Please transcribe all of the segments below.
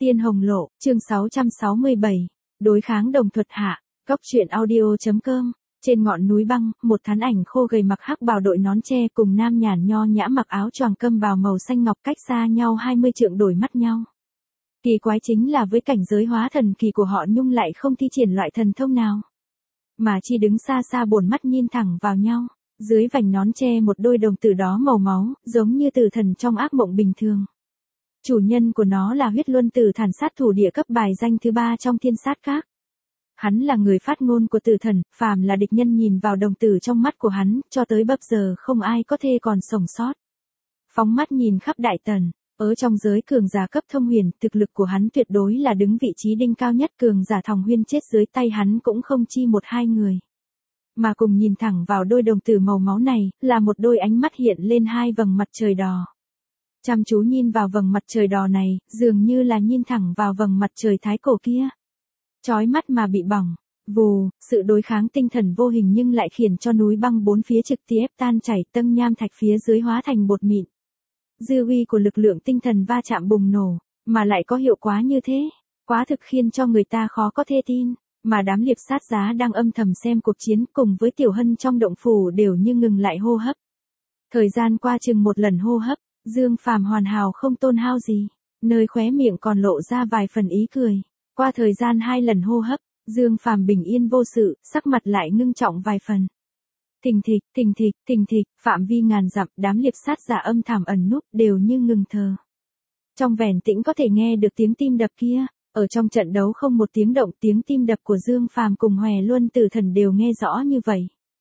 Tiên Hồng Lộ, chương 667, đối kháng đồng thuật hạ, góc truyện audio.com. Trên ngọn núi băng, một thán ảnh khô gầy mặc hắc bào đội nón tre cùng nam nhàn nho nhã mặc áo choàng câm bào màu xanh ngọc cách xa nhau 20 trượng đổi mắt nhau. Kỳ quái chính là với cảnh giới hóa thần kỳ của họ Nhung lại không thi triển loại thần thông nào, mà chỉ đứng xa xa buồn mắt nhìn thẳng vào nhau. Dưới vành nón tre một đôi đồng tử đó màu máu, giống như tử thần trong ác mộng bình thường. Chủ nhân của nó là huyết luân tử thần sát thủ địa cấp bài danh thứ 3 trong thiên sát các. Hắn là người phát ngôn của tử thần, phàm là địch nhân nhìn vào đồng tử trong mắt của hắn, cho tới bấp giờ không ai có thể còn sống sót. Phóng mắt nhìn khắp đại tần, ở trong giới cường giả cấp thông huyền, thực lực của hắn tuyệt đối là đứng vị trí đỉnh cao nhất, cường giả Thòng Huyên chết dưới tay hắn cũng không chi một hai người. Mà cùng nhìn thẳng vào đôi đồng tử màu máu này, là một đôi ánh mắt hiện lên hai vầng mặt trời đỏ. Chăm chú nhìn vào vầng mặt trời đỏ này, dường như là nhìn thẳng vào vầng mặt trời thái cổ kia. Chói mắt mà bị bỏng, vù, sự đối kháng tinh thần vô hình nhưng lại khiến cho núi băng bốn phía trực tiếp tan chảy, tâm nham thạch phía dưới hóa thành bột mịn. Dư uy của lực lượng tinh thần va chạm bùng nổ, mà lại có hiệu quả như thế, quá thực khiến cho người ta khó có thể tin. Mà đám liệp sát giá đang âm thầm xem cuộc chiến cùng với Tiểu Hân trong động phủ đều như ngừng lại hô hấp. Thời gian qua chừng một lần hô hấp, Dương Phàm hoàn hảo không tổn hao gì, nơi khóe miệng còn lộ ra vài phần ý cười. Qua thời gian 2 lần hô hấp, Dương Phàm bình yên vô sự, sắc mặt lại ngưng trọng vài phần. Thình thịch, thình thịch, thình thịch, phạm vi ngàn dặm, đám liệp sát giả âm thầm ẩn núp đều như ngừng thở. Trong vẻn tĩnh có thể nghe được tiếng tim đập kia. Ở trong trận đấu không một tiếng động, tiếng tim đập của Dương Phàm cùng Hòe Luân Tử Thần đều nghe rõ như vậy.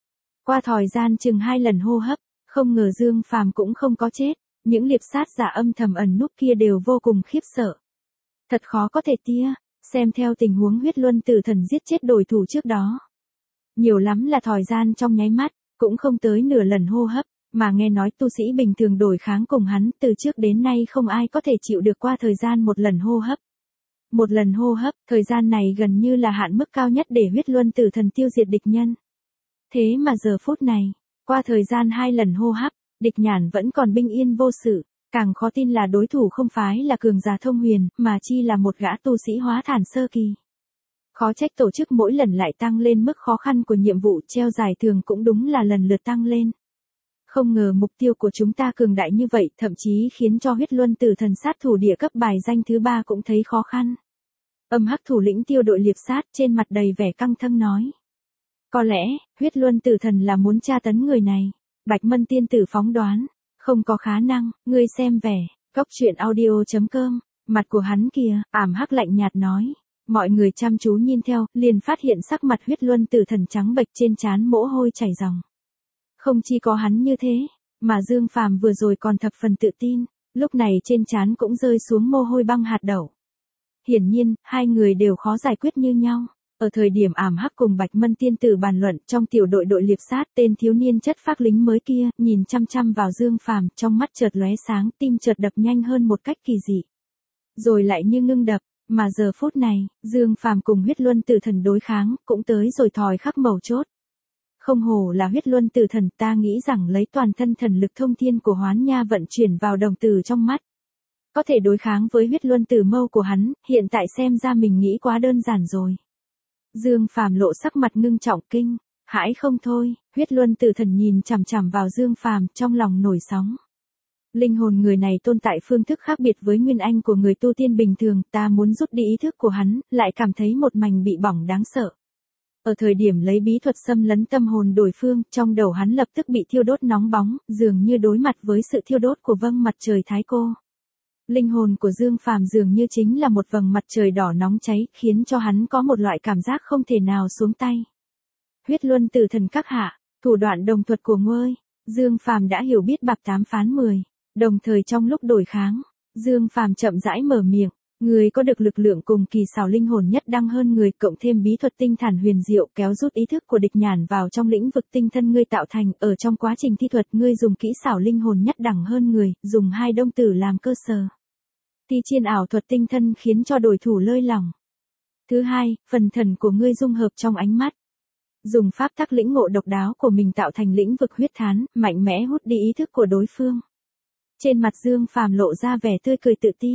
Qua thời gian chừng 2 lần hô hấp, không ngờ Dương Phàm cũng không có chết, những liệp sát giả âm thầm ẩn núp kia đều vô cùng khiếp sợ. Thật khó có thể tia, xem theo tình huống huyết luân tử thần giết chết đối thủ trước đó. Nhiều lắm là thời gian trong nháy mắt, cũng không tới nửa lần hô hấp, mà nghe nói tu sĩ bình thường đối kháng cùng hắn từ trước đến nay không ai có thể chịu được qua thời gian một lần hô hấp. Một lần hô hấp, thời gian này gần như là hạn mức cao nhất để huyết luân tử thần tiêu diệt địch nhân. Thế mà giờ phút này, qua thời gian 2 lần hô hấp, địch nhàn vẫn còn bình yên vô sự, càng khó tin là đối thủ không phải là cường giả thông huyền, mà chi là một gã tu sĩ hóa thần sơ kỳ. Khó trách tổ chức mỗi lần lại tăng lên mức khó khăn của nhiệm vụ treo giải thưởng cũng đúng là lần lượt tăng lên. Không ngờ mục tiêu của chúng ta cường đại như vậy, thậm chí khiến cho huyết luân tử thần sát thủ địa cấp bài danh thứ 3 cũng thấy khó khăn. Âm hắc thủ lĩnh tiêu đội liệp sát trên mặt đầy vẻ căng thẳng nói. Có lẽ, huyết luân tử thần là muốn tra tấn người này. Bạch Mân tiên tử phóng đoán. Không có khả năng, ngươi xem vẻ, góc truyện audio.com, mặt của hắn kìa, ảm hắc lạnh nhạt nói. Mọi người chăm chú nhìn theo, liền phát hiện sắc mặt huyết luân tử thần trắng bệch, trên trán mồ hôi chảy ròng. Không chỉ có hắn như thế, mà Dương Phàm vừa rồi còn thập phần tự tin, lúc này trên trán cũng rơi xuống mồ hôi băng hạt đậu. Hiển nhiên, hai người đều khó giải quyết như nhau. Ở thời điểm ảm hắc cùng Bạch Mân tiên tử bàn luận, trong tiểu đội đội liệp sát, tên thiếu niên chất phác lính mới kia, nhìn chăm chăm vào Dương Phàm, trong mắt chợt lóe sáng, tim chợt đập nhanh hơn một cách kỳ dị. Rồi lại như ngưng đập, mà giờ phút này, Dương Phàm cùng huyết luân tử thần đối kháng, cũng tới rồi thời khắc mấu chốt. Không hổ là huyết luân tử thần, ta nghĩ rằng lấy toàn thân thần lực thông thiên của Hoán Nha vận chuyển vào đồng tử trong mắt, có thể đối kháng với huyết luân tử mâu của hắn, hiện tại xem ra mình nghĩ quá đơn giản rồi. Dương Phàm lộ sắc mặt ngưng trọng kinh, hãi không thôi, huyết luân tử thần nhìn chằm chằm vào Dương Phàm, trong lòng nổi sóng. Linh hồn người này tồn tại phương thức khác biệt với nguyên anh của người tu tiên bình thường, ta muốn rút đi ý thức của hắn, lại cảm thấy một mảnh bị bỏng đáng sợ. Ở thời điểm lấy bí thuật xâm lấn tâm hồn đối phương, trong đầu hắn lập tức bị thiêu đốt nóng bóng, dường như đối mặt với sự thiêu đốt của vầng mặt trời thái cô. Linh hồn của Dương Phàm dường như chính là một vầng mặt trời đỏ nóng cháy, khiến cho hắn có một loại cảm giác không thể nào xuống tay. Huyết luân tử thần các hạ, thủ đoạn đồng thuật của ngươi, Dương Phàm đã hiểu biết bạc 8 phán 10, đồng thời trong lúc đối kháng, Dương Phàm chậm rãi mở miệng. Người có được lực lượng cùng kỳ xảo linh hồn nhất đẳng hơn người, cộng thêm bí thuật tinh thần huyền diệu kéo rút ý thức của địch nhàn vào trong lĩnh vực tinh thân ngươi tạo thành, ở trong quá trình thi thuật ngươi dùng kỹ xảo linh hồn nhất đẳng hơn người, dùng 2 đông tử làm cơ sở. Thi triển ảo thuật tinh thân khiến cho đối thủ lơi lỏng. Thứ hai, phần thần của ngươi dung hợp trong ánh mắt. Dùng pháp tắc lĩnh ngộ độc đáo của mình tạo thành lĩnh vực huyết thán, mạnh mẽ hút đi ý thức của đối phương. Trên mặt Dương Phàm lộ ra vẻ tươi cười tự tin.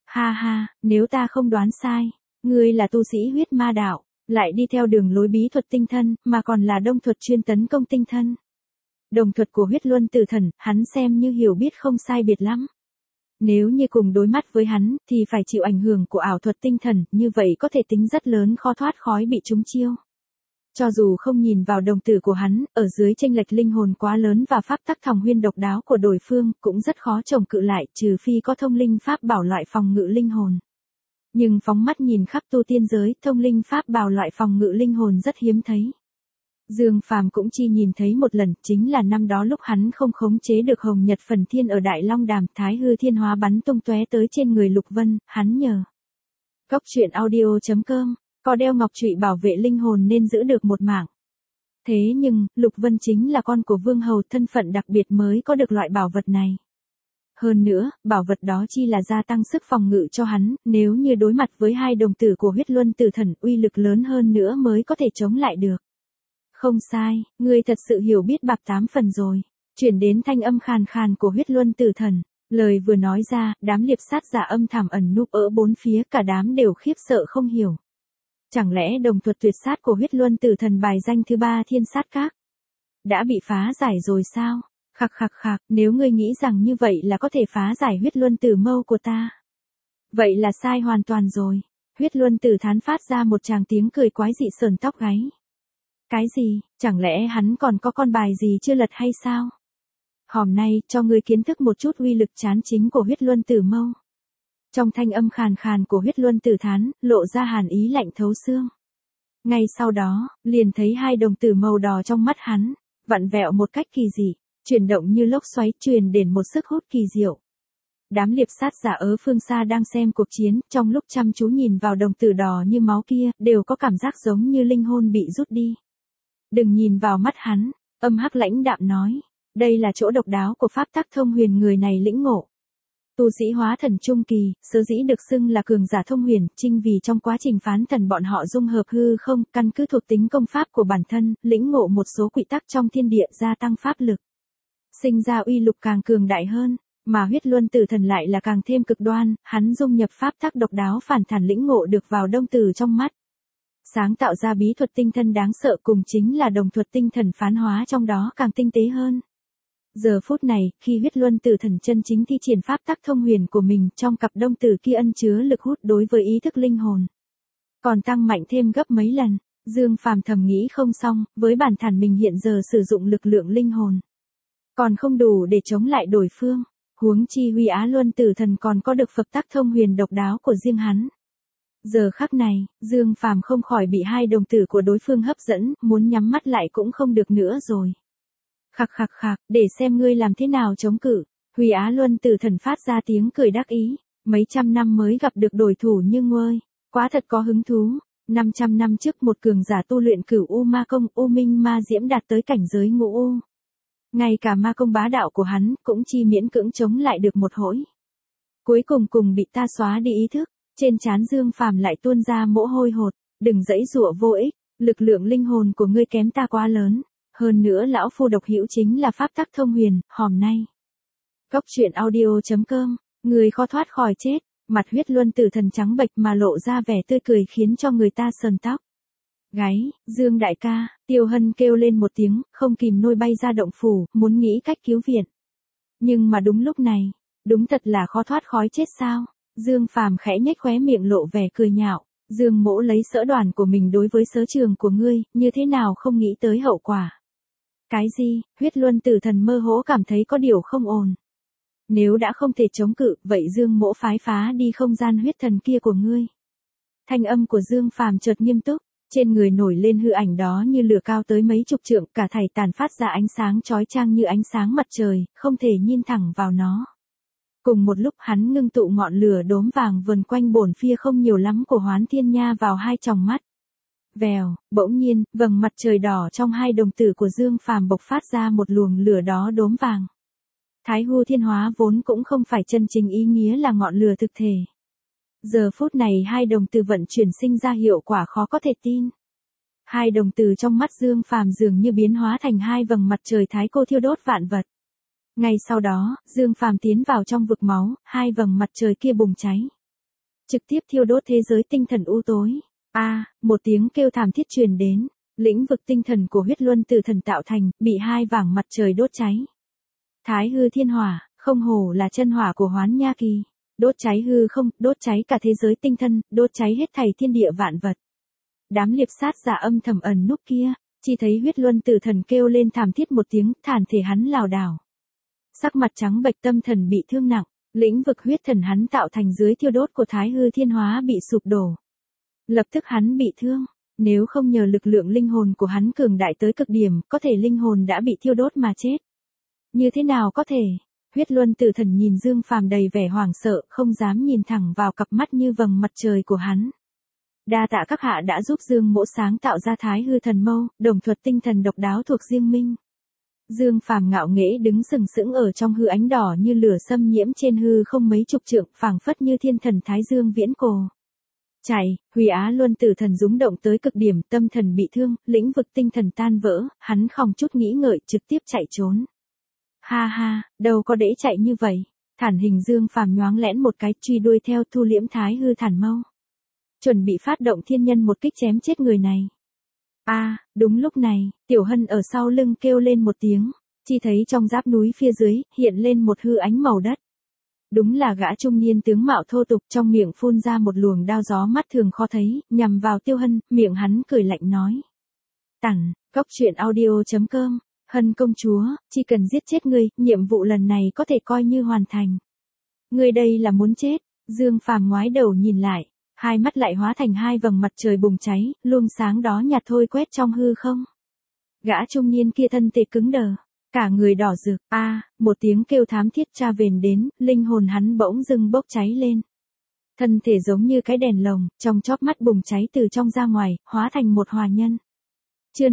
Ha ha, nếu ta không đoán sai, ngươi là tu sĩ huyết ma đạo, lại đi theo đường lối bí thuật tinh thân, mà còn là đông thuật chuyên tấn công tinh thân. Đồng thuật của huyết luân tử thần, hắn xem như hiểu biết không sai biệt lắm. Nếu như cùng đối mắt với hắn, thì phải chịu ảnh hưởng của ảo thuật tinh thần, như vậy có thể tính rất lớn khó thoát khói bị trúng chiêu. Cho dù không nhìn vào đồng tử của hắn, ở dưới chênh lệch linh hồn quá lớn và pháp tắc thòng huyên độc đáo của đối phương, cũng rất khó chống cự lại, trừ phi có thông linh pháp bảo loại phòng ngự linh hồn. Nhưng phóng mắt nhìn khắp tu tiên giới, thông linh pháp bảo loại phòng ngự linh hồn rất hiếm thấy. Dương Phàm cũng chỉ nhìn thấy một lần, chính là năm đó lúc hắn không khống chế được Hồng Nhật Phần Thiên ở Đại Long Đàm, Thái Hư Thiên Hóa bắn tung tóe tới trên người Lục Vân, hắn nhờ. Cốc truyện audio.com, có đeo ngọc trụy bảo vệ linh hồn nên giữ được một mạng. Thế nhưng, Lục Vân chính là con của Vương Hầu, thân phận đặc biệt mới có được loại bảo vật này. Hơn nữa, bảo vật đó chi là gia tăng sức phòng ngự cho hắn, nếu như đối mặt với hai đồng tử của huyết luân tử thần, uy lực lớn hơn nữa mới có thể chống lại được. Không sai, ngươi thật sự hiểu biết bạc 8 phần rồi. Chuyển đến thanh âm khàn khàn của huyết luân tử thần. Lời vừa nói ra, đám liệp sát giả âm thầm ẩn núp ở bốn phía, cả đám đều khiếp sợ không hiểu. Chẳng lẽ đồng thuật tuyệt sát của huyết luân tử thần bài danh thứ 3 thiên sát các đã bị phá giải rồi sao? Khặc khặc khặc, nếu ngươi nghĩ rằng như vậy là có thể phá giải huyết luân tử mâu của ta. Vậy là sai hoàn toàn rồi. Huyết luân tử thán phát ra một tràng tiếng cười quái dị sờn tóc gáy. Cái gì, chẳng lẽ hắn còn có con bài gì chưa lật hay sao? Hôm nay, cho ngươi kiến thức một chút uy lực chán chính của huyết luân tử mâu. Trong thanh âm khàn khàn của huyết luân tử thán, lộ ra hàn ý lạnh thấu xương. Ngay sau đó, liền thấy hai đồng tử màu đỏ trong mắt hắn, vặn vẹo một cách kỳ dị, chuyển động như lốc xoáy, truyền đến một sức hút kỳ diệu. Đám liệp sát giả ở phương xa đang xem cuộc chiến, trong lúc chăm chú nhìn vào đồng tử đỏ như máu kia, đều có cảm giác giống như linh hồn bị rút đi. Đừng nhìn vào mắt hắn, âm hắc lãnh đạm nói. Đây là chỗ độc đáo của pháp tắc thông huyền người này lĩnh ngộ. Tu sĩ hóa thần trung kỳ, sở dĩ được xưng là cường giả thông huyền, chính vì trong quá trình phán thần bọn họ dung hợp hư không, căn cứ thuộc tính công pháp của bản thân, lĩnh ngộ một số quy tắc trong thiên địa gia tăng pháp lực. Sinh ra uy lực càng cường đại hơn, mà huyết luân tử thần lại là càng thêm cực đoan, hắn dung nhập pháp tắc độc đáo phản thản lĩnh ngộ được vào đông tử trong mắt. Sáng tạo ra bí thuật tinh thân đáng sợ, cùng chính là đồng thuật tinh thần phán hóa trong đó càng tinh tế hơn. Giờ phút này, khi huyết luân tử thần chân chính thi triển pháp tắc thông huyền của mình, trong cặp đông tử kia ẩn chứa lực hút đối với ý thức linh hồn, còn tăng mạnh thêm gấp mấy lần. Dương Phàm thầm nghĩ không xong, với bản thân mình hiện giờ sử dụng lực lượng linh hồn, còn không đủ để chống lại đối phương. Huống chi Huy Á Luân tử thần còn có được pháp tắc thông huyền độc đáo của riêng hắn. Giờ khắc này, Dương Phàm không khỏi bị hai đồng tử của đối phương hấp dẫn, muốn nhắm mắt lại cũng không được nữa rồi. Khặc khặc khặc, để xem ngươi làm thế nào chống cự. Huy Á Luân tử thần phát ra tiếng cười đắc ý. Mấy trăm năm mới gặp được đối thủ như ngươi, quá thật có hứng thú. 500 năm trước một cường giả tu luyện Cửu U Ma Công, U Minh Ma Diễm đạt tới cảnh giới ngũ U. Ngay cả ma công bá đạo của hắn cũng chỉ miễn cưỡng chống lại được một hỗi. Cuối cùng bị ta xóa đi ý thức. Trên trán Dương Phàm lại tuôn ra mồ hôi hột. Đừng giãy giụa vô ích, lực lượng linh hồn của ngươi kém ta quá lớn. Hơn nữa lão phu độc hữu chính là pháp tắc thông huyền, hôm nay. Cốc truyện audio.com, người khó thoát khỏi chết. Mặt huyết luân tử thần trắng bệch mà lộ ra vẻ tươi cười khiến cho người ta sờn tóc gáy. Dương đại ca, Tiêu Hân kêu lên một tiếng, không kìm nôi bay ra động phủ, muốn nghĩ cách cứu viện. Nhưng mà đúng lúc này, đúng thật là khó thoát khỏi chết sao? Dương Phàm khẽ nhếch khóe miệng lộ vẻ cười nhạo. Dương Mỗ lấy sở đoàn của mình đối với sở trường của ngươi, như thế nào không nghĩ tới hậu quả. Cái gì? Huyết luân tử thần mơ hồ cảm thấy có điều không ổn. Nếu đã không thể chống cự, vậy Dương Mỗ phái phá đi không gian huyết thần kia của ngươi. Thanh âm của Dương Phàm chợt nghiêm túc, trên người nổi lên hư ảnh đó như lửa cao tới mấy chục trượng, cả thảy tàn phát ra ánh sáng chói chang như ánh sáng mặt trời, không thể nhìn thẳng vào nó. Cùng một lúc hắn ngưng tụ ngọn lửa đốm vàng vần quanh bổn phia không nhiều lắm của Hoán Thiên Nha vào hai tròng mắt. Vèo, bỗng nhiên, vầng mặt trời đỏ trong hai đồng tử của Dương Phàm bộc phát ra một luồng lửa đó đốm vàng. Thái Hư Thiên Hóa vốn cũng không phải chân chính ý nghĩa là ngọn lửa thực thể. Giờ phút này hai đồng tử vận chuyển sinh ra hiệu quả khó có thể tin. Hai đồng tử trong mắt Dương Phàm dường như biến hóa thành hai vầng mặt trời thái cô thiêu đốt vạn vật. Ngay sau đó, Dương Phàm tiến vào trong vực máu, hai vầng mặt trời kia bùng cháy. trực tiếp thiêu đốt thế giới tinh thần u tối. Một tiếng kêu thảm thiết truyền đến, lĩnh vực tinh thần của huyết luân tử thần tạo thành, bị hai vảng mặt trời đốt cháy. Thái hư thiên hỏa, không hổ là chân hỏa của Hoán Nha Kỳ, đốt cháy hư không, đốt cháy cả thế giới tinh thần, đốt cháy hết thảy thiên địa vạn vật. Đám liệp sát giả âm thầm ẩn núp kia, chỉ thấy huyết luân tử thần kêu lên thảm thiết một tiếng, thản thể hắn lảo đảo. Sắc mặt trắng bệch, tâm thần bị thương nặng, lĩnh vực huyết thần hắn tạo thành dưới thiêu đốt của Thái hư thiên hóa bị sụp đổ. Lập tức hắn bị thương, nếu không nhờ lực lượng linh hồn của hắn cường đại tới cực điểm, có thể linh hồn đã bị thiêu đốt mà chết. Như thế nào có thể? Huyết luân tử thần nhìn Dương Phàm đầy vẻ hoảng sợ, không dám nhìn thẳng vào cặp mắt như vầng mặt trời của hắn. Đa tạ các hạ đã giúp Dương mỗ sáng tạo ra Thái hư thần mâu, đồng thuật tinh thần độc đáo thuộc riêng mình. Dương Phàm ngạo nghễ đứng sừng sững ở trong hư ánh đỏ như lửa xâm nhiễm trên hư không mấy chục trượng, phảng phất như thiên thần Thái Dương viễn cổ. Chạy, Huy Á Luân tử thần rúng động tới cực điểm, tâm thần bị thương, lĩnh vực tinh thần tan vỡ, hắn không chút nghĩ ngợi trực tiếp chạy trốn. Ha ha, đâu có dễ chạy như vậy. Thản hình Dương Phàm nhoáng lẽn một cái, truy đuôi theo thu liễm Thái hư thản mâu. Chuẩn bị phát động thiên nhân một kích chém chết người này. Đúng lúc này, Tiểu Hân ở sau lưng kêu lên một tiếng, chỉ thấy trong giáp núi phía dưới, hiện lên một hư ánh màu đất. Đúng là gã trung niên tướng mạo thô tục, trong miệng phun ra một luồng đao gió mắt thường khó thấy, nhằm vào Tiêu Hân, miệng hắn cười lạnh nói. Cóc truyện audio.com, Hân công chúa, chỉ cần giết chết ngươi, nhiệm vụ lần này có thể coi như hoàn thành. Ngươi đây là muốn chết, Dương Phàm ngoái đầu nhìn lại, hai mắt lại hóa thành hai vầng mặt trời bùng cháy, luồng sáng đó nhạt thôi quét trong hư không. Gã trung niên kia thân thể cứng đờ, cả người đỏ rực, một tiếng kêu thám thiết tra vền đến, linh hồn hắn bỗng dưng bốc cháy lên. Thân thể giống như cái đèn lồng, trong chóp mắt bùng cháy từ trong ra ngoài, hóa thành một hòa nhân. Chương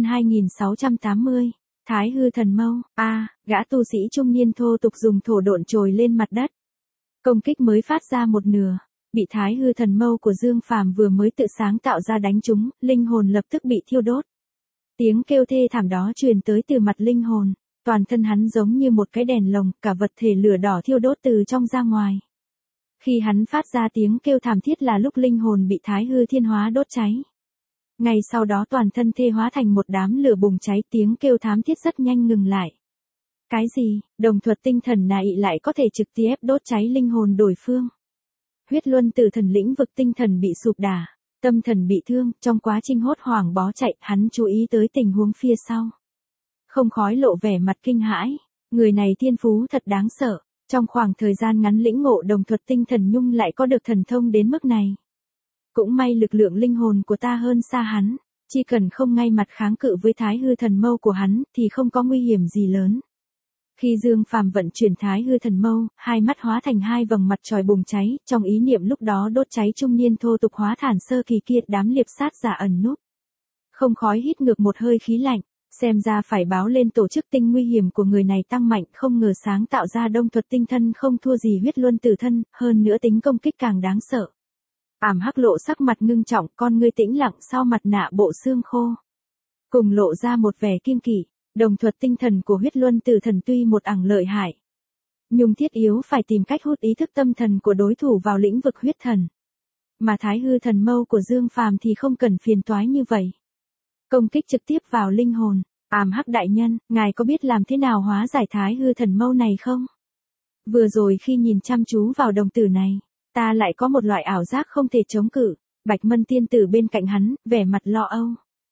2680, Thái hư thần mâu, gã tu sĩ trung niên thô tục dùng thổ độn trồi lên mặt đất. Công kích mới phát ra một nửa, bị Thái hư thần mâu của Dương Phàm vừa mới tự sáng tạo ra đánh trúng, linh hồn lập tức bị thiêu đốt. Tiếng kêu thê thảm đó truyền tới từ mặt linh hồn, toàn thân hắn giống như một cái đèn lồng, cả vật thể lửa đỏ thiêu đốt từ trong ra ngoài. Khi hắn phát ra tiếng kêu thảm thiết là lúc linh hồn bị Thái hư thiên hóa đốt cháy. Ngay sau đó toàn thân thê hóa thành một đám lửa bùng cháy, tiếng kêu thảm thiết rất nhanh ngừng lại. Cái gì, đồng thuật tinh thần này lại có thể trực tiếp đốt cháy linh hồn đối phương. Huyết luân tử thần lĩnh vực tinh thần bị sụp đả, tâm thần bị thương, trong quá trình hốt hoảng bó chạy, hắn chú ý tới tình huống phía sau. Không khói lộ vẻ mặt kinh hãi, người này thiên phú thật đáng sợ, trong khoảng thời gian ngắn lĩnh ngộ đồng thuật tinh thần nhung lại có được thần thông đến mức này. Cũng may lực lượng linh hồn của ta hơn xa hắn, chỉ cần không ngay mặt kháng cự với Thái hư thần mâu của hắn thì không có nguy hiểm gì lớn. Khi Dương Phàm vận chuyển Thái hư thần mâu, hai mắt hóa thành hai vầng mặt trời bùng cháy, trong ý niệm lúc đó đốt cháy trung niên thô tục hóa thản sơ kỳ kia, đám liệp sát giả ẩn núp. Không khói hít ngược một hơi khí lạnh, xem ra phải báo lên tổ chức tinh nguy hiểm của người này tăng mạnh, không ngờ sáng tạo ra đông thuật tinh thân không thua gì huyết luân tử thân, hơn nữa tính công kích càng đáng sợ. Ảm Hắc lộ sắc mặt ngưng trọng, con ngươi tĩnh lặng sau mặt nạ bộ xương khô. Cùng lộ ra một vẻ kiêng kỵ, đồng thuật tinh thần của huyết luân tử thần tuy một ẳng lợi hại, nhưng thiết yếu phải tìm cách hút ý thức tâm thần của đối thủ vào lĩnh vực huyết thần. Mà Thái hư thần mâu của Dương Phàm thì không cần phiền toái như vậy. Công kích trực tiếp vào linh hồn. Ảm Hắc đại nhân, ngài có biết làm thế nào hóa giải Thái hư thần mâu này không? Vừa rồi khi nhìn chăm chú vào đồng tử này, ta lại có một loại ảo giác không thể chống cự. Bạch Mân tiên tử bên cạnh hắn, vẻ mặt lo âu.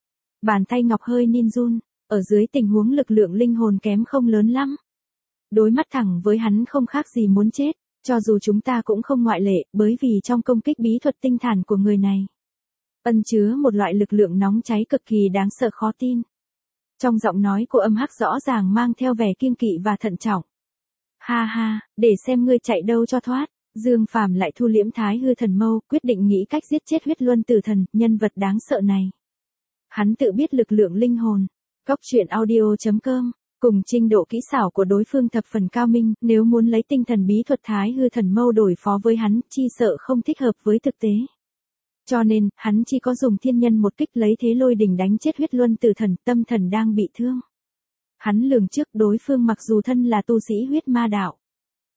Bàn tay ngọc hơi ninh run, ở dưới tình huống lực lượng linh hồn kém không lớn lắm. Đối mắt thẳng với hắn không khác gì muốn chết, cho dù chúng ta cũng không ngoại lệ, bởi vì trong công kích bí thuật tinh thản của người này ẩn chứa một loại lực lượng nóng cháy cực kỳ đáng sợ khó tin. Trong giọng nói của Âm Hắc rõ ràng mang theo vẻ kiêng kỵ và thận trọng. Ha ha, để xem ngươi chạy đâu cho thoát. Dương Phàm lại thu liễm Thái hư thần mâu, quyết định nghĩ cách giết chết huyết luân tử thần, nhân vật đáng sợ này. Hắn tự biết lực lượng linh hồn. Cóc truyện audio.com, cùng trình độ kỹ xảo của đối phương thập phần cao minh, nếu muốn lấy tinh thần bí thuật Thái hư thần mâu đối phó với hắn, chi sợ không thích hợp với thực tế. Cho nên, hắn chỉ có dùng thiên nhân một kích lấy thế lôi đình đánh chết huyết luân tử thần, tâm thần đang bị thương. Hắn lường trước đối phương mặc dù thân là tu sĩ huyết ma đạo,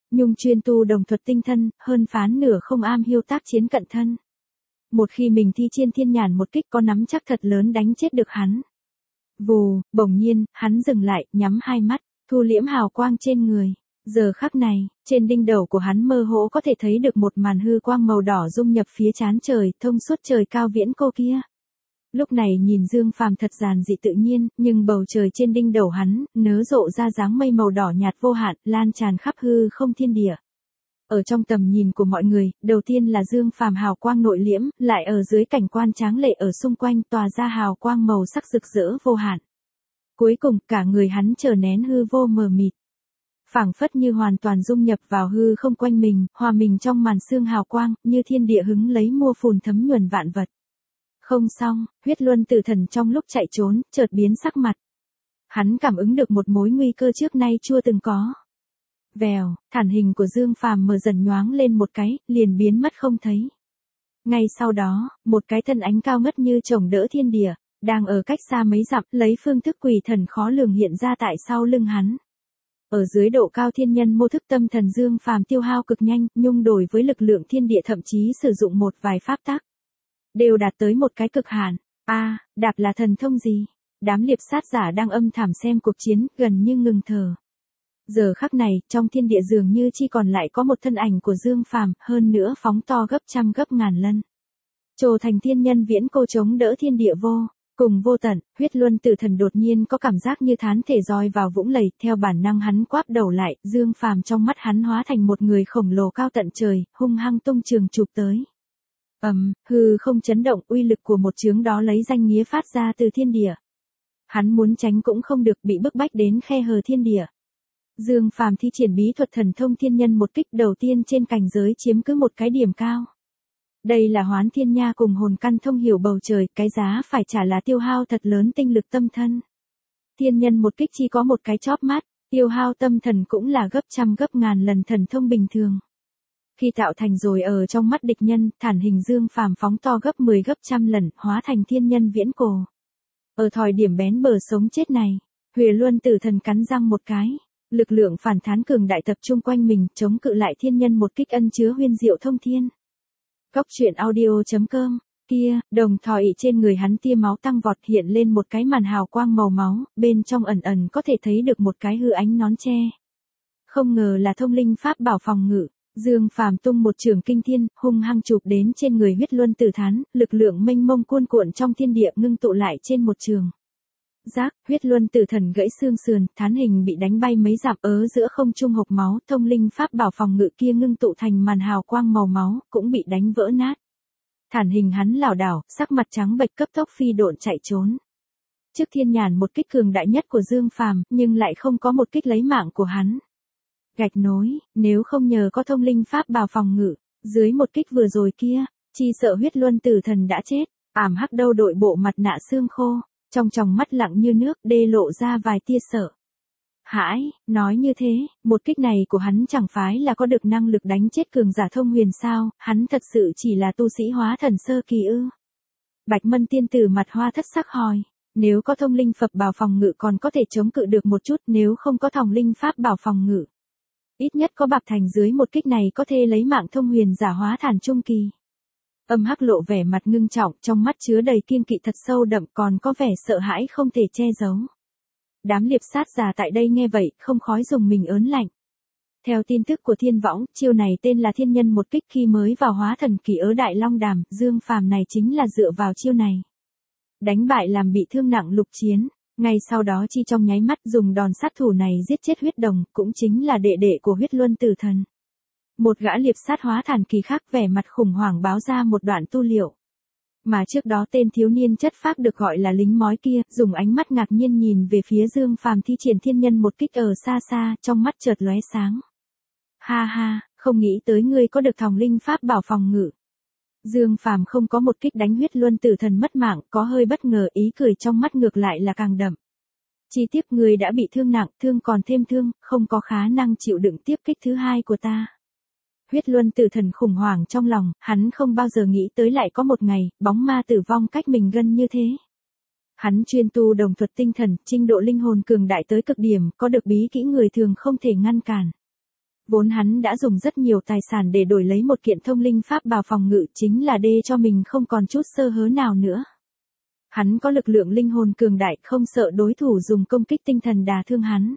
Nhung chuyên tu đồng thuật tinh thân, hơn phán nửa không am hiểu tác chiến cận thân. Một khi mình thi triển thiên nhàn một kích có nắm chắc thật lớn đánh chết được hắn. Vù, bỗng nhiên, hắn dừng lại, nhắm hai mắt, thu liễm hào quang trên người. Giờ khắc này, trên đỉnh đầu của hắn mơ hồ có thể thấy được một màn hư quang màu đỏ dung nhập phía trán trời, thông suốt trời cao viễn cô kia. Lúc này nhìn Dương Phàm thật giản dị tự nhiên, nhưng bầu trời trên đỉnh đầu hắn, nớ rộ ra dáng mây màu đỏ nhạt vô hạn, lan tràn khắp hư không thiên địa. Ở trong tầm nhìn của mọi người, đầu tiên là Dương Phàm hào quang nội liễm, lại ở dưới cảnh quan tráng lệ ở xung quanh tỏa ra hào quang màu sắc rực rỡ vô hạn. Cuối cùng, cả người hắn trở nén hư vô mờ mịt. Phảng phất như hoàn toàn dung nhập vào hư không quanh mình, hòa mình trong màn sương hào quang, như thiên địa hứng lấy mua phùn thấm nhuần vạn vật. Không xong, Huyết Luân Tử Thần trong lúc chạy trốn, chợt biến sắc mặt. Hắn cảm ứng được một mối nguy cơ trước nay chưa từng có. Vèo, thản hình của Dương Phàm mờ dần nhoáng lên một cái, liền biến mất không thấy. Ngay sau đó, một cái thân ánh cao ngất như chồng đỡ thiên địa, đang ở cách xa mấy dặm, lấy phương thức quỷ thần khó lường hiện ra tại sau lưng hắn. Ở dưới độ cao thiên nhân mô thức tâm thần Dương Phàm tiêu hao cực nhanh, nhung đổi với lực lượng thiên địa thậm chí sử dụng một vài pháp tắc, đều đạt tới một cái cực hạn. Đạp là thần thông gì? Đám liệp sát giả đang âm thầm xem cuộc chiến, gần như ngừng thở. Giờ khắc này, trong thiên địa dường như chỉ còn lại có một thân ảnh của Dương Phàm, hơn nữa phóng to gấp trăm gấp ngàn lần. Trồ thành thiên nhân viễn cô chống đỡ thiên địa cùng vô tận. Huyết Luân Tử Thần đột nhiên có cảm giác như thán thể roi vào vũng lầy, theo bản năng hắn quáp đầu lại, Dương Phàm trong mắt hắn hóa thành một người khổng lồ cao tận trời, hung hăng tung trường chụp tới. Hư không chấn động, uy lực của một chướng đó lấy danh nghĩa phát ra từ thiên địa. Hắn muốn tránh cũng không được, bị bức bách đến khe hở thiên địa. Dương Phàm thi triển bí thuật thần thông thiên nhân một kích đầu tiên trên cảnh giới chiếm cứ một cái điểm cao. Đây là Hoán Thiên Nha cùng hồn căn thông hiểu bầu trời, cái giá phải trả là tiêu hao thật lớn tinh lực tâm thân. Thiên nhân một kích chỉ có một cái chóp mắt, tiêu hao tâm thần cũng là gấp trăm gấp ngàn lần thần thông bình thường. Khi tạo thành rồi ở trong mắt địch nhân, thản hình Dương Phàm phóng to gấp 10 gấp trăm lần, hóa thành thiên nhân viễn cổ. Ở thời điểm bén bờ sống chết này, Huyết Luân Tử Thần cắn răng một cái. Lực lượng phản thán cường đại tập trung quanh mình, chống cự lại thiên nhân một kích ân chứa huyền diệu thông thiên. Cóc truyện audio.com, kia, đồng thời trên người hắn tia máu tăng vọt hiện lên một cái màn hào quang màu máu, bên trong ẩn ẩn có thể thấy được một cái hư ánh nón tre. Không ngờ là thông linh pháp bảo phòng ngự, Dương Phàm tung một trường kinh thiên, hung hăng chụp đến trên người Huyết Luân Tử Thán, lực lượng mênh mông cuồn cuộn trong thiên địa ngưng tụ lại trên một trường. Giác, Huyết Luân Tử Thần gãy xương sườn, thán hình bị đánh bay mấy dặm ở giữa không trung hộc máu, thông linh pháp bảo phòng ngự kia ngưng tụ thành màn hào quang màu máu, cũng bị đánh vỡ nát. Thản hình hắn lảo đảo, sắc mặt trắng bệch cấp tốc phi độn chạy trốn. Trước thiên nhàn một kích cường đại nhất của Dương Phàm, nhưng lại không có một kích lấy mạng của hắn. Gạch nối, nếu không nhờ có thông linh pháp bảo phòng ngự, dưới một kích vừa rồi kia, chỉ sợ Huyết Luân Tử Thần đã chết. Hắc Đâu đội bộ mặt nạ xương khô. Trong tròng mắt lặng như nước, đê lộ ra vài tia sợ hãi, nói như thế, một kích này của hắn chẳng phải là có được năng lực đánh chết cường giả thông huyền sao, hắn thật sự chỉ là tu sĩ hóa thần sơ kỳ ư. Bạch Mân tiên tử mặt hoa thất sắc hỏi, nếu có thông linh Phật bảo phòng ngự còn có thể chống cự được một chút, nếu không có thông linh pháp bảo phòng ngự. Ít nhất có bạc thành dưới một kích này có thể lấy mạng thông huyền giả hóa thần trung kỳ. Hắc lộ vẻ mặt ngưng trọng, trong mắt chứa đầy kiêng kỵ thật sâu đậm, còn có vẻ sợ hãi không thể che giấu. Đám liệp sát giả tại đây nghe vậy, không khói dùng mình ớn lạnh. Theo tin tức của Thiên Võng, chiêu này tên là thiên nhân một kích, khi mới vào hóa thần kỳ ở Đại Long Đàm, Dương Phàm này chính là dựa vào chiêu này đánh bại làm bị thương nặng Lục Chiến, ngay sau đó chi trong nháy mắt dùng đòn sát thủ này giết chết Huyết Đồng, cũng chính là đệ đệ của Huyết Luân Tử Thần. Một gã liệp sát hóa thần kỳ khác vẻ mặt khủng hoảng báo ra một đoạn tu liệu. Mà trước đó tên thiếu niên chất phác được gọi là lính mói kia, dùng ánh mắt ngạc nhiên nhìn về phía Dương Phàm thi triển thiên nhân một kích ở xa xa, trong mắt chợt lóe sáng. Ha ha, không nghĩ tới ngươi có được thông linh pháp bảo phòng ngự. Dương Phàm không có một kích đánh Huyết Luân Tử Thần mất mạng, có hơi bất ngờ, ý cười trong mắt ngược lại là càng đậm. Chi tiết ngươi đã bị thương nặng, thương còn thêm thương, không có khả năng chịu đựng tiếp kích thứ hai của ta. Huyết Luân Tử Thần khủng hoảng trong lòng, hắn không bao giờ nghĩ tới lại có một ngày, bóng ma tử vong cách mình gần như thế. Hắn chuyên tu đồng thuật tinh thần, trình độ linh hồn cường đại tới cực điểm, có được bí kỹ người thường không thể ngăn cản. Vốn hắn đã dùng rất nhiều tài sản để đổi lấy một kiện thông linh pháp bào phòng ngự, chính là để cho mình không còn chút sơ hớ nào nữa. Hắn có lực lượng linh hồn cường đại, không sợ đối thủ dùng công kích tinh thần đả thương hắn.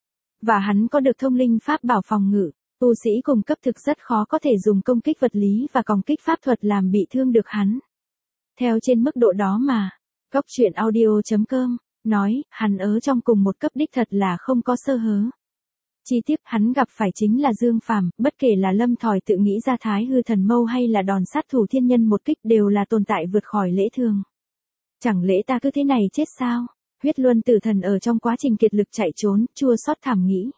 Và hắn có được thông linh pháp bảo phòng ngự, tu sĩ cùng cấp thực rất khó có thể dùng công kích vật lý và công kích pháp thuật làm bị thương được hắn. Theo trên mức độ đó mà, Cóc truyện audio.com nói, hắn ở trong cùng một cấp đích thật là không có sơ hớ. Chi tiết hắn gặp phải chính là Dương Phàm, bất kể là Lâm Thỏi tự nghĩ ra Thái Hư Thần Mâu hay là đòn sát thủ thiên nhân một kích đều là tồn tại vượt khỏi lẽ thường. Chẳng lẽ ta cứ thế này chết sao? Huyết Luân Tử Thần ở trong quá trình kiệt lực chạy trốn, chua xót thảm nghĩ.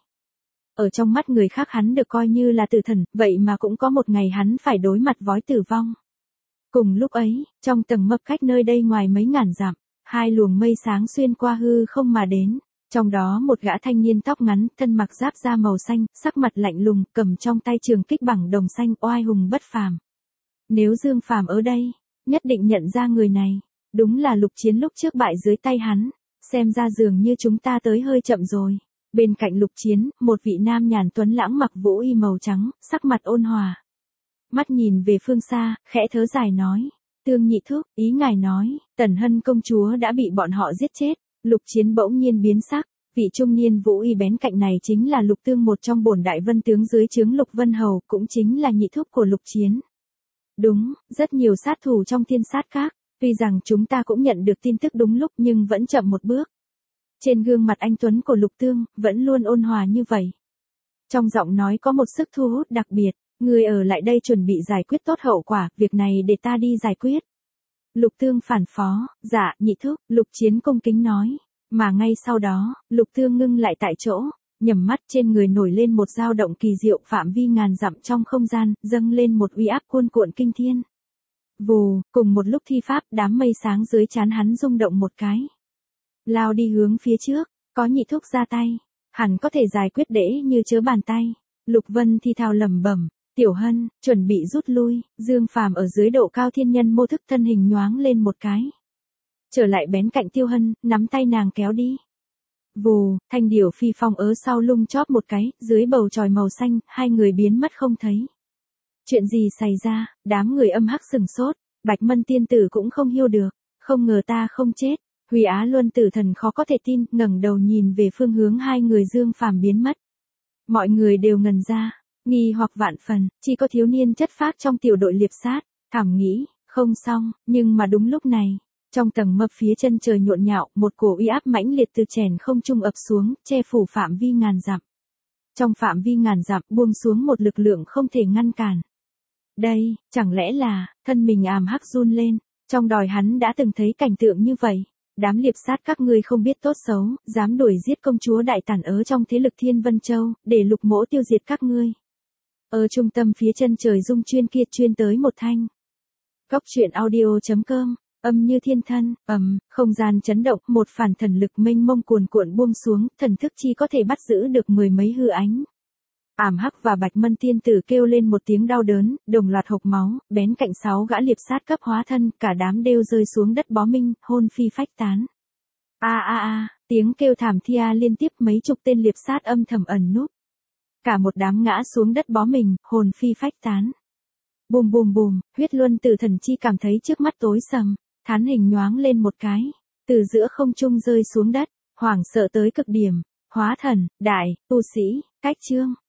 Ở trong mắt người khác hắn được coi như là tử thần, vậy mà cũng có một ngày hắn phải đối mặt với tử vong. Cùng lúc ấy, trong tầng mập cách nơi đây ngoài mấy ngàn dặm, hai luồng mây sáng xuyên qua hư không mà đến. Trong đó một gã thanh niên tóc ngắn, thân mặc giáp da màu xanh, sắc mặt lạnh lùng, cầm trong tay trường kích bằng đồng xanh, oai hùng bất phàm. Nếu Dương Phàm ở đây, nhất định nhận ra người này. Đúng là Lục Chiến lúc trước bại dưới tay hắn. Xem ra dường như chúng ta tới hơi chậm rồi. Bên cạnh Lục Chiến, một vị nam nhàn tuấn lãng mặc vũ y màu trắng, sắc mặt ôn hòa. Mắt nhìn về phương xa, khẽ thở dài nói. Tương nhị thúc, ý ngài nói, Tần Hân công chúa đã bị bọn họ giết chết. Lục Chiến bỗng nhiên biến sắc, vị trung niên vũ y bén cạnh này chính là Lục Tương, một trong bổn đại vân tướng dưới trướng Lục Vân Hầu, cũng chính là nhị thúc của Lục Chiến. Đúng, rất nhiều sát thủ trong thiên sát các, tuy rằng chúng ta cũng nhận được tin tức đúng lúc nhưng vẫn chậm một bước. Trên gương mặt anh tuấn của Lục Tương, vẫn luôn ôn hòa như vậy. Trong giọng nói có một sức thu hút đặc biệt, người ở lại đây chuẩn bị giải quyết tốt hậu quả, việc này để ta đi giải quyết. Lục Tương phản phó, dạ, nhị thúc, Lục Chiến cung kính nói. Mà ngay sau đó, Lục Tương ngưng lại tại chỗ, nhầm mắt trên người nổi lên một dao động kỳ diệu, phạm vi ngàn dặm trong không gian, dâng lên một uy áp cuồn cuộn kinh thiên. Vù, cùng một lúc thi pháp, đám mây sáng dưới trán hắn rung động một cái. Lao đi hướng phía trước, có nhị thúc ra tay, hẳn có thể giải quyết dễ như chớ bàn tay. Lục Vân thi thào lẩm bẩm. Tiểu Hân, chuẩn bị rút lui, Dương Phàm ở dưới độ cao thiên nhân mô thức thân hình nhoáng lên một cái. Trở lại bén cạnh Tiêu Hân, nắm tay nàng kéo đi. Vù, thanh điểu phi phong ở sau lung chóp một cái, dưới bầu trời màu xanh, hai người biến mất không thấy. Chuyện gì xảy ra, đám người âm hắc sừng sốt, Bạch Mân tiên tử cũng không hiểu được, không ngờ ta không chết. Huy Á Luân Tử Thần khó có thể tin, ngẩng đầu nhìn về phương hướng hai người Dương Phàm biến mất. Mọi người đều ngần ra. Nghi hoặc vạn phần, chỉ có thiếu niên chất phác trong tiểu đội liệp sát, thầm nghĩ, không xong, nhưng mà đúng lúc này, trong tầng mập phía chân trời nhộn nhạo, một cổ uy áp mãnh liệt từ chèn không trung ập xuống, che phủ phạm vi ngàn dặm. Trong phạm vi ngàn dặm buông xuống một lực lượng không thể ngăn cản. Đây, chẳng lẽ là, thân mình àm hắc run lên, trong đòi hắn đã từng thấy cảnh tượng như vậy. Đám liệp sát các ngươi không biết tốt xấu, dám đuổi giết công chúa đại tản ở trong thế lực Thiên Vân Châu, để Lục Mỗ tiêu diệt các ngươi. Ở trung tâm phía chân trời rung chuyên kia chuyên tới một thanh. Cóc truyện audio.com, âm như thiên thân, không gian chấn động, một phản thần lực mênh mông cuồn cuộn buông xuống, thần thức chi có thể bắt giữ được mười mấy hư ánh. Ảm Hắc và Bạch Mân tiên tử kêu lên một tiếng đau đớn, đồng loạt hộc máu, bén cạnh 6 gã liệp sát cấp hóa thân, cả đám đều rơi xuống đất bó minh, hôn phi phách tán. Tiếng kêu thảm thia liên tiếp, mấy chục tên liệp sát âm thầm ẩn núp. Cả một đám ngã xuống đất bó mình, hồn phi phách tán. Bùm bùm bùm, Huyết Luân Tử Thần chi cảm thấy trước mắt tối sầm, thán hình nhoáng lên một cái, từ giữa không trung rơi xuống đất, hoảng sợ tới cực điểm. Hóa thần, đại, tu sĩ, cách chương.